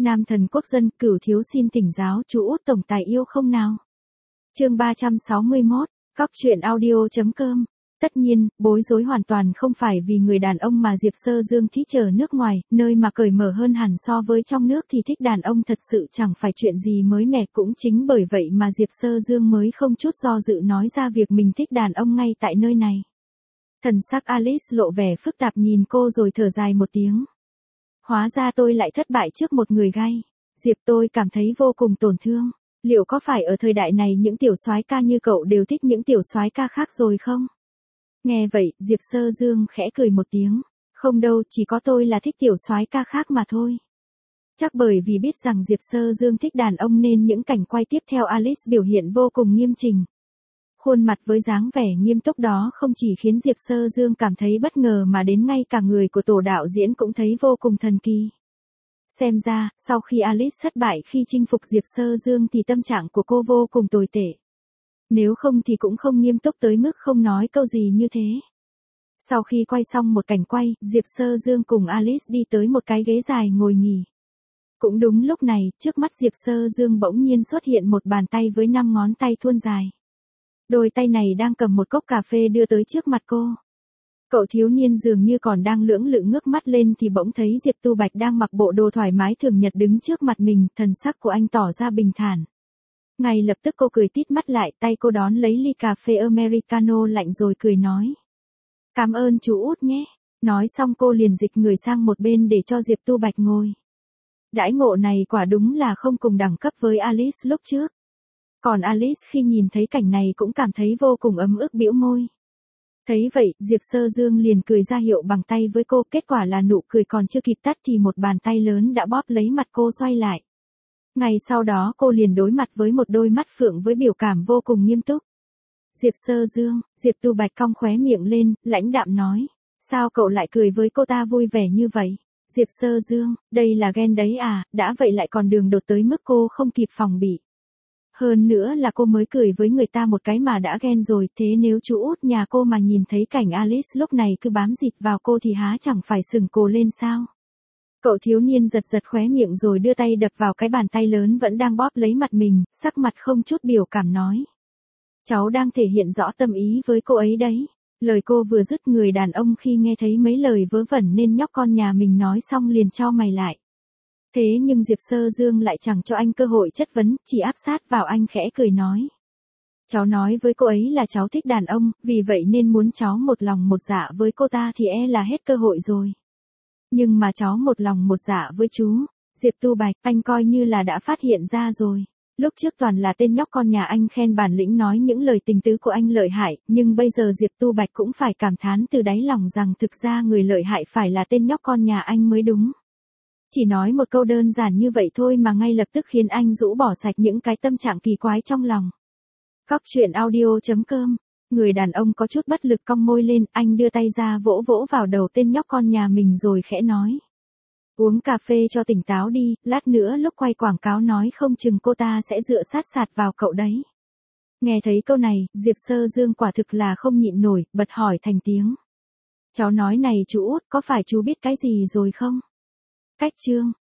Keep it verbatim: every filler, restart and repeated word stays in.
Nam thần quốc dân, Cửu thiếu xin tỉnh giáo chú út tổng tài yêu không nào. Chương ba trăm sáu mươi mốt, Cóc truyện audio.com. Tất nhiên, bối rối hoàn toàn không phải vì người đàn ông mà Diệp Sơ Dương thích chờ nước ngoài, nơi mà cởi mở hơn hẳn so với trong nước thì thích đàn ông thật sự chẳng phải chuyện gì mới mẻ, cũng chính bởi vậy mà Diệp Sơ Dương mới không chút do dự nói ra việc mình thích đàn ông ngay tại nơi này. Thần sắc Alice lộ vẻ phức tạp nhìn cô rồi thở dài một tiếng. Hóa ra tôi lại thất bại trước một người gay. Diệp, tôi cảm thấy vô cùng tổn thương. Liệu có phải ở thời đại này những tiểu soái ca như cậu đều thích những tiểu soái ca khác rồi không? Nghe vậy, Diệp Sơ Dương khẽ cười một tiếng. Không đâu, chỉ có tôi là thích tiểu soái ca khác mà thôi. Chắc bởi vì biết rằng Diệp Sơ Dương thích đàn ông nên những cảnh quay tiếp theo Alice biểu hiện vô cùng nghiêm chỉnh. Khuôn mặt với dáng vẻ nghiêm túc đó không chỉ khiến Diệp Sơ Dương cảm thấy bất ngờ mà đến ngay cả người của tổ đạo diễn cũng thấy vô cùng thần kỳ. Xem ra, sau khi Alice thất bại khi chinh phục Diệp Sơ Dương thì tâm trạng của cô vô cùng tồi tệ. Nếu không thì cũng không nghiêm túc tới mức không nói câu gì như thế. Sau khi quay xong một cảnh quay, Diệp Sơ Dương cùng Alice đi tới một cái ghế dài ngồi nghỉ. Cũng đúng lúc này, trước mắt Diệp Sơ Dương bỗng nhiên xuất hiện một bàn tay với năm ngón tay thuôn dài. Đôi tay này đang cầm một cốc cà phê đưa tới trước mặt cô. Cậu thiếu niên dường như còn đang lưỡng lự ngước mắt lên thì bỗng thấy Diệp Tu Bạch đang mặc bộ đồ thoải mái thường nhật đứng trước mặt mình, thần sắc của anh tỏ ra bình thản. Ngay lập tức cô cười tít mắt lại, tay cô đón lấy ly cà phê Americano lạnh rồi cười nói. Cảm ơn chú út nhé. Nói xong cô liền dịch người sang một bên để cho Diệp Tu Bạch ngồi. Đãi ngộ này quả đúng là không cùng đẳng cấp với Alice lúc trước. Còn Alice khi nhìn thấy cảnh này cũng cảm thấy vô cùng ấm ức bĩu môi. Thấy vậy, Diệp Sơ Dương liền cười ra hiệu bằng tay với cô, kết quả là nụ cười còn chưa kịp tắt thì một bàn tay lớn đã bóp lấy mặt cô xoay lại. Ngay sau đó cô liền đối mặt với một đôi mắt phượng với biểu cảm vô cùng nghiêm túc. Diệp Sơ Dương, Diệp Tu Bạch cong khóe miệng lên, lãnh đạm nói. Sao cậu lại cười với cô ta vui vẻ như vậy? Diệp Sơ Dương, đây là ghen đấy à, đã vậy lại còn đường đột tới mức cô không kịp phòng bị. Hơn nữa là cô mới cười với người ta một cái mà đã ghen rồi, thế nếu chú út nhà cô mà nhìn thấy cảnh Alice lúc này cứ bám dịt vào cô thì há chẳng phải sừng cổ lên sao? Cậu thiếu niên giật giật khóe miệng rồi đưa tay đập vào cái bàn tay lớn vẫn đang bóp lấy mặt mình, sắc mặt không chút biểu cảm nói. Cháu đang thể hiện rõ tâm ý với cô ấy đấy. Lời cô vừa dứt, người đàn ông khi nghe thấy mấy lời vớ vẩn nên nhóc con nhà mình nói xong liền chau mày lại. Thế nhưng Diệp Sơ Dương lại chẳng cho anh cơ hội chất vấn, chỉ áp sát vào anh khẽ cười nói. Cháu nói với cô ấy là cháu thích đàn ông, vì vậy nên muốn cháu một lòng một dạ với cô ta thì e là hết cơ hội rồi. Nhưng mà cháu một lòng một dạ với chú, Diệp Tu Bạch, anh coi như là đã phát hiện ra rồi. Lúc trước toàn là tên nhóc con nhà anh khen bản lĩnh nói những lời tình tứ của anh lợi hại, nhưng bây giờ Diệp Tu Bạch cũng phải cảm thán từ đáy lòng rằng thực ra người lợi hại phải là tên nhóc con nhà anh mới đúng. Chỉ nói một câu đơn giản như vậy thôi mà ngay lập tức khiến anh rũ bỏ sạch những cái tâm trạng kỳ quái trong lòng. Cóc truyện audio.com. Người đàn ông có chút bất lực cong môi lên, anh đưa tay ra vỗ vỗ vào đầu tên nhóc con nhà mình rồi khẽ nói. Uống cà phê cho tỉnh táo đi, lát nữa lúc quay quảng cáo nói không chừng cô ta sẽ dựa sát sạt vào cậu đấy. Nghe thấy câu này, Diệp Sơ Dương quả thực là không nhịn nổi, bật hỏi thành tiếng. Cháu nói này chú út, có phải chú biết cái gì rồi không? Cách chương.